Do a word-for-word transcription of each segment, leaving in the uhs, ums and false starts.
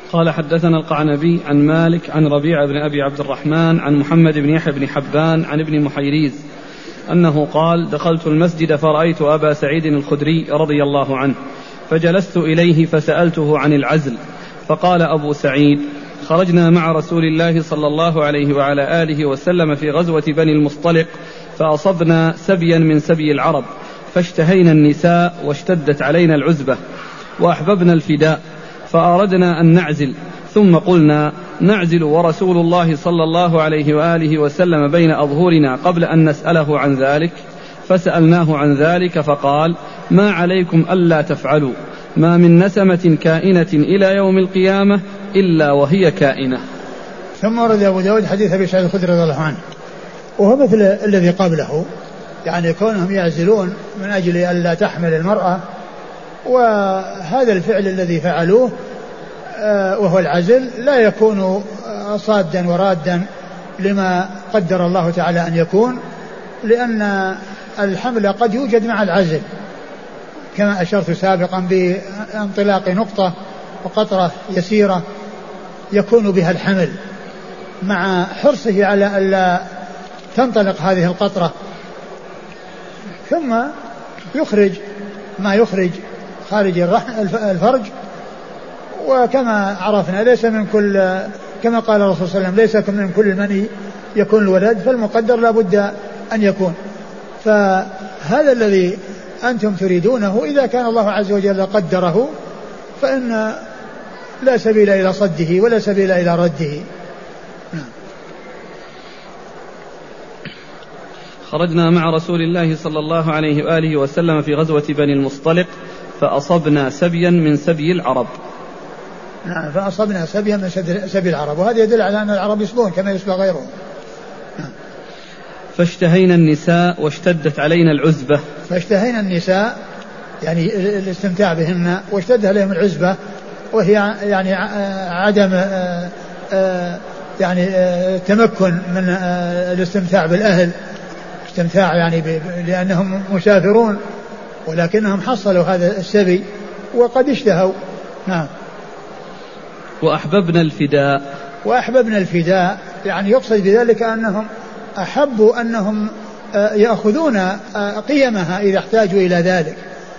قال حدثنا القعنبي عن مالك عن ربيعة بن أبي عبد الرحمن عن محمد بن يحيى بن حبان عن ابن محيريز أنه قال دخلت المسجد فرأيت أبا سعيد الخدري رضي الله عنه فجلست إليه فسألته عن العزل فقال أبو سعيد خرجنا مع رسول الله صلى الله عليه وعلى آله وسلم في غزوة بني المصطلق فأصبنا سبيا من سبي العرب فاشتهينا النساء واشتدت علينا العزبة وأحببنا الفداء فأردنا أن نعزل ثم قلنا نعزل ورسول الله صلى الله عليه وآله وسلم بين أظهرنا قبل أن نسأله عن ذلك فسألناه عن ذلك فقال ما عليكم ألا تفعلوا ما من نسمة كائنة إلى يوم القيامة إلا وهي كائنة. ثم ورد أبو داود حديث أبي سعيد الخدري رضي الله عنه وهو مثل الذي قبله يعني كونهم يعزلون من أجل ألا تحمل المرأة وهذا الفعل الذي فعلوه وهو العزل لا يكون صادا ورادا لما قدر الله تعالى أن يكون لأن الحمل قد يوجد مع العزل كما أشرت سابقا بانطلاق نقطة وقطرة يسيرة يكون بها الحمل مع حرصه على ألا تنطلق هذه القطرة ثم يخرج ما يخرج خارج الفرج. وكما عرفنا ليس من كل كما قال الرسول صلى الله عليه وسلم ليس من كل مني يكون الولد فالمقدر لا بد أن يكون. فهذا الذي أنتم تريدونه إذا كان الله عز وجل قدره فإن لا سبيل إلى صده ولا سبيل إلى رده. خرجنا مع رسول الله صلى الله عليه وآله وسلم في غزوة بني المصطلق فأصبنا سبيا من سبي العرب. نعم فأصبنا سبيا من سبي العرب وهذا يدل على أن العرب يسبون كما يسبى غيرهم. نعم. فاشتهينا النساء واشتدت علينا العزبة. فاشتهينا النساء يعني الاستمتاع بهن واشتد عليهم العزبة وهي يعني عدم يعني تمكن من الاستمتاع بالأهل استمتاع يعني لأنهم مسافرون ولكنهم حصلوا هذا السبي وقد اشتهوا. نعم. وأحببنا الفداء. وأحببنا الفداء يعني يقصد بذلك أنهم أحبوا أنهم يأخذون قيمها إذا احتاجوا إلى ذلك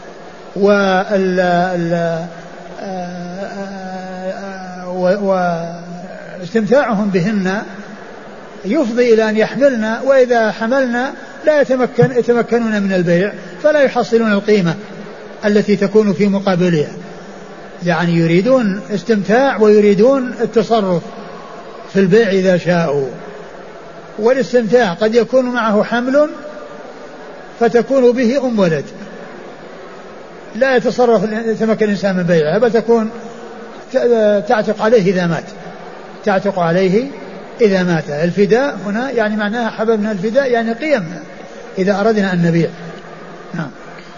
واستمتاعهم بهن يفضي إلى أن يحملنا وإذا حملنا لا يتمكن يتمكنون من البيع فلا يحصلون القيمة التي تكون في مقابلها يعني يريدون استمتاع ويريدون التصرف في البيع إذا شاءوا. والاستمتاع قد يكون معه حمل فتكون به أم ولد لا يتصرف يتمكن الإنسان من بيعها بل تكون تعتق عليه إذا مات تعتق عليه إذا مات. الفداء هنا يعني معناها حببنا الفداء يعني قيمنا إذا أردنا أن نبيع. نعم.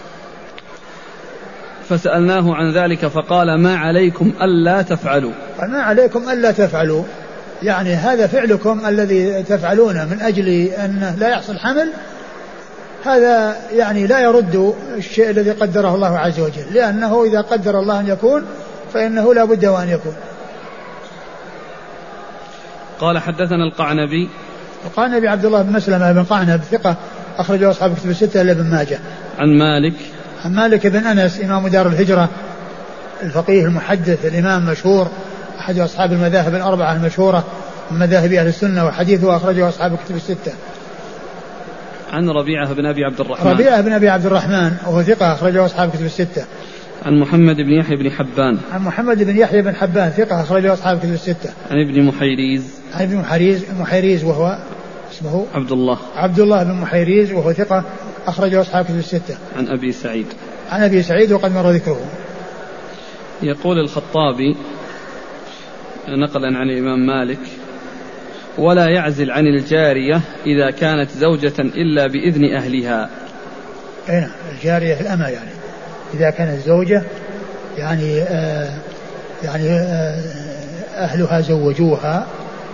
فسألناه عن ذلك فقال ما عليكم ألا تفعلوا. ما عليكم ألا تفعلوا يعني هذا فعلكم الذي تفعلونه من أجل أنه لا يحصل حمل هذا يعني لا يرد الشيء الذي قدره الله عز وجل لأنه إذا قدر الله أن يكون فإنه لا بد وأن يكون. قال حدثنا القعنبي. القعنبي عبد الله بن مسلمة بن قعنب ثقة أخرجه أصحاب كتب الستة إلا ابن ماجه. عن مالك. عن مالك بن أنس إمام دار الهجرة الفقيه المحدث الإمام مشهور أحد أصحاب المذاهب الأربعة المشهورة من مذاهب أهل السنة وحديثه أخرجه أصحاب كتب الستة. عن ربيعة بن أبي عبد الرحمن. ربيعة بن أبي عبد الرحمن وهو ثقة أخرجه أصحاب كتب الستة. عن محمد بن يحيى بن حبان. عن محمد بن يحيى بن حبان ثقة أخرجه أصحاب كتب الستة. عن ابن محيريز. عن ابن محيريز محيريز وهو اسمه عبد الله. عبد الله بن محيريز وهو ثقة أخرجه أصحاب كتب الستة. عن أبي سعيد. عن أبي سعيد وقد مر ذكره. يقول الخطابي نقلا عن الإمام مالك ولا يعزل عن الجارية إذا كانت زوجة إلا بإذن أهلها. أين الجارية الأمة يعني إذا كانت زوجة يعني آه يعني آه أهلها زوجوها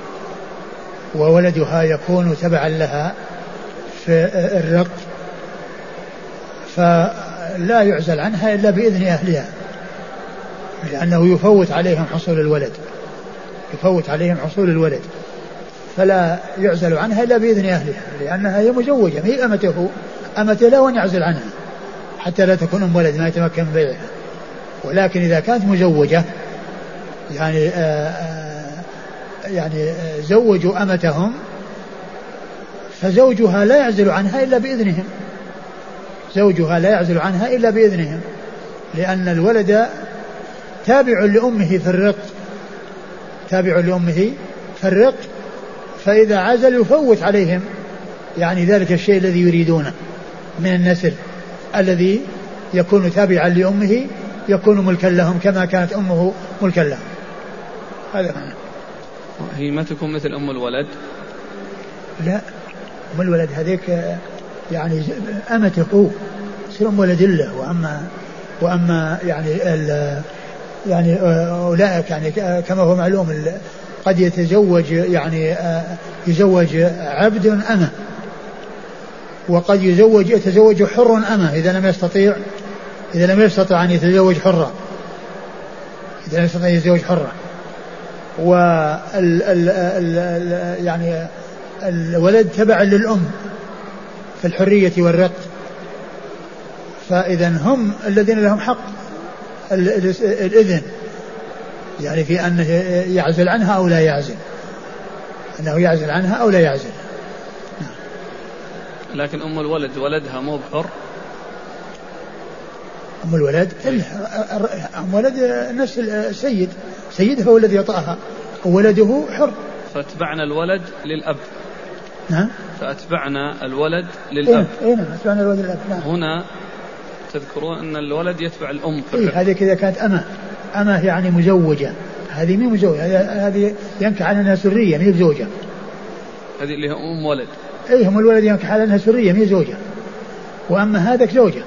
وولدها يكون تبعا لها في الرق فلا يعزل عنها إلا بإذن أهلها لأنه يفوت عليهم حصول الولد يفوت عليهم حصول الولد فلا يعزل عنها إلا بإذن أهلها لأنها هي مزوجة هي أمته أمته لا وأن يعزل عنها حتى لا تكون أم ولد ما يتمكن من بيعها. ولكن إذا كانت مزوجة يعني آآ آآ يعني آآ زوجوا أمتهم فزوجها لا يعزل عنها إلا بإذنهم زوجها لا يعزل عنها إلا بإذنهم لأن الولد تابع لأمه في الرق تابع لأمه في الرق فإذا عزل يفوت عليهم يعني ذلك الشيء الذي يريدونه من النسل الذي يكون تابعا لأمه يكون ملكا لهم كما كانت أمه ملكا لهم. هذا معنى. هي ما تكون مثل أم الولد؟ لا أم الولد هذيك يعني أمته تصير أم ولد له وأما وأما يعني يعني أولئك يعني كما هو معلوم قد يتزوج يعني يزوج عبد أمه وقد يزوج يتزوج حر أمه إذا لم يستطيع إذا لم يستطع أن يتزوج حرة إذا لم يستطع أن يتزوج حرة وال ال ال يعني الولد تبع للأم في الحرية والرق فإذا هم الذين لهم حق الإذن يعني في أنه يعزل عنها أو لا يعزل أنه يعزل عنها أو لا يعزل. لكن أم الولد ولدها مو بحر. أم الولد أم ولد نفس السيد سيدها هو الذي يطأها وولده حر فاتبعنا الولد للأب. نعم فأتبعنا الولد للأب. إيه نعم أتبعنا الولد للأب. نعم. هنا تذكرون أن الولد يتبع الأم. إيه هذه كذا كانت أمه أمه يعني مزوجة هذه مين مزوجة هذه ينكح على أنها سرية مين زوجة هذه اللي هي أم ولد. إيه هم الولد ينكح على أنها سرية مين زوجة وأما هذاك زوجة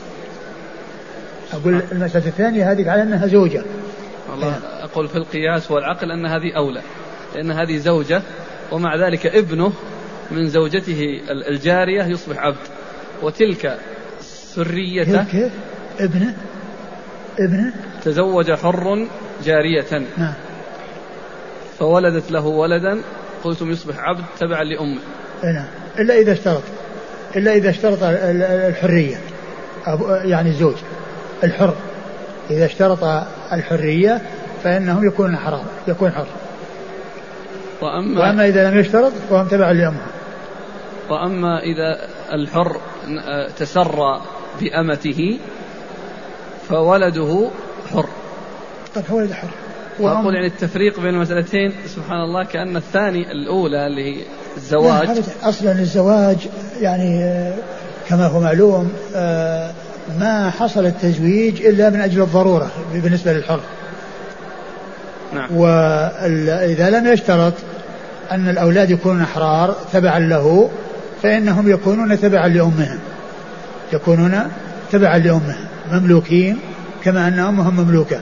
أقول المسألة الثانية هذه على أنها زوجة. والله أقول في القياس والعقل أن هذه أولى لأن هذه زوجة ومع ذلك ابنه من زوجته الجارية يصبح عبد وتلك سريته كيف ابنه ابنه تزوج حر جارية. نعم. فولدت له ولدا قلتم يصبح عبد تبعا لأمه. نعم إلا إذا اشترط إلا إذا اشترط الحرية يعني الزوج الحر إذا اشترط الحرية فإنهم يكون حرام يكون حر. وأما, وأما إذا لم يشترط فهم تبع لأمه. وأما إذا الحر تسرى بأمته فولده حر. طب ولد حر. وأقول يعني التفريق بين المسألتين سبحان الله كأن الثاني الأولى اللي هي الزواج أصلا الزواج يعني كما هو معلوم ما حصل التزويج إلا من أجل الضرورة بالنسبة للحر. نعم. وإذا لم يشترط أن الأولاد يكونون أحرار تبعا له فإنهم يكونون تبعا لأمهم يكونون تبعا لأمهم مملوكين كما أن أمهم مملوكة.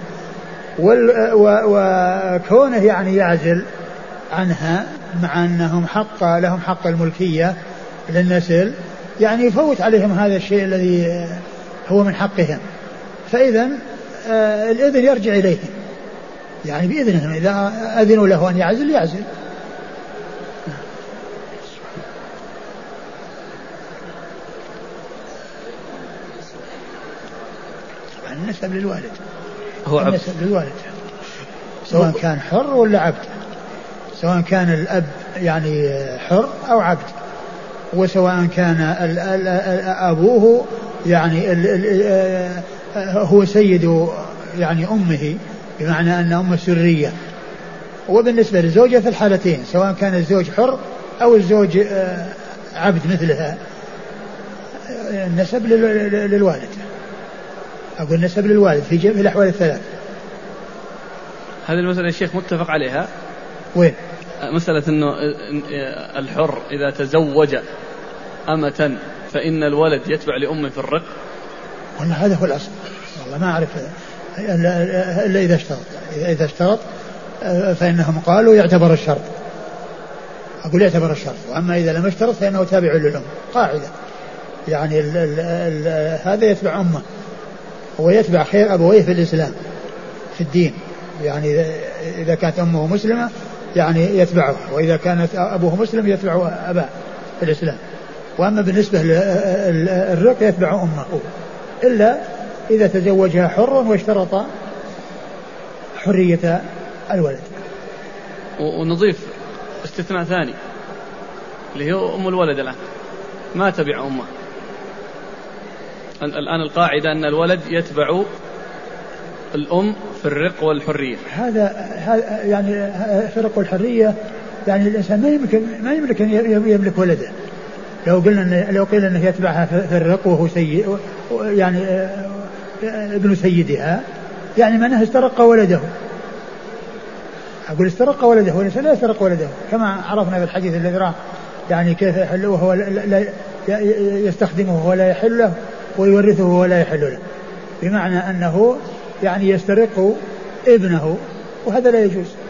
وكونه يعني يعزل عنها مع أنهم حق لهم حق الملكية للنسل يعني يفوت عليهم هذا الشيء الذي هو من حقهم فإذا آه الإذن يرجع إليهم يعني بإذنهم إذا أذنوا له أن يعزل يعزل. طبعا النسب للوالد هو عبد النسب للوالد سواء كان حر ولا عبد سواء كان الأب يعني حر أو عبد وسواء كان ال ال أبوه يعني ال ال هو سيد يعني أمه بمعنى أن أمه سرية. وبالنسبة للزوجة في الحالتين سواء كان الزوج حر أو الزوج عبد مثلها النسب للوالد أقول النسب للوالد في جميع الأحوال الثلاث. هذه المسألة الشيخ متفق عليها. وين؟ مسألة أنه الحر إذا تزوج أمة فإن الولد يتبع لأمه في الرق. والله هذا هو الأصل والله ما أعرف إلا إذا اشترط إذا اشترط فإنهم قالوا يعتبر الشرط أقول يعتبر الشرط. وأما إذا لم يشترط فإنه تابع للأم قاعدة يعني ال ال ال هذا يتبع أمه ويتبع خير أبويه في الإسلام في الدين، يعني إذا كانت أمه مسلمة يعني يتبعها، وإذا كانت أبوه مسلم يتبع أباه في الإسلام. وأما بالنسبة للرق يتبع أمه، إلا إذا تزوجها حرا واشترط حرية الولد. ونضيف استثناء ثاني اللي هو أم الولد الآن ما تبع أمه. الآن القاعدة أن الولد يتبع الأم في الرق والحرية. هذا يعني في الرق والحرية، يعني الإنسان ما يمكن ما يملك أن يملك ولده. لو قلنا لو قيل أنه يتبعها في الرق وهو سيد يعني ابن سيدها، يعني معناه استرق ولده. أقول استرق ولده، والإنسان لا يسترق ولده كما عرفنا في الحديث الذي راه يعني كيف يحله وهو لا يستخدمه ولا يحل له ويورثه ولا يحل له، بمعنى أنه يعني يسترق ابنه، وهذا لا يجوز.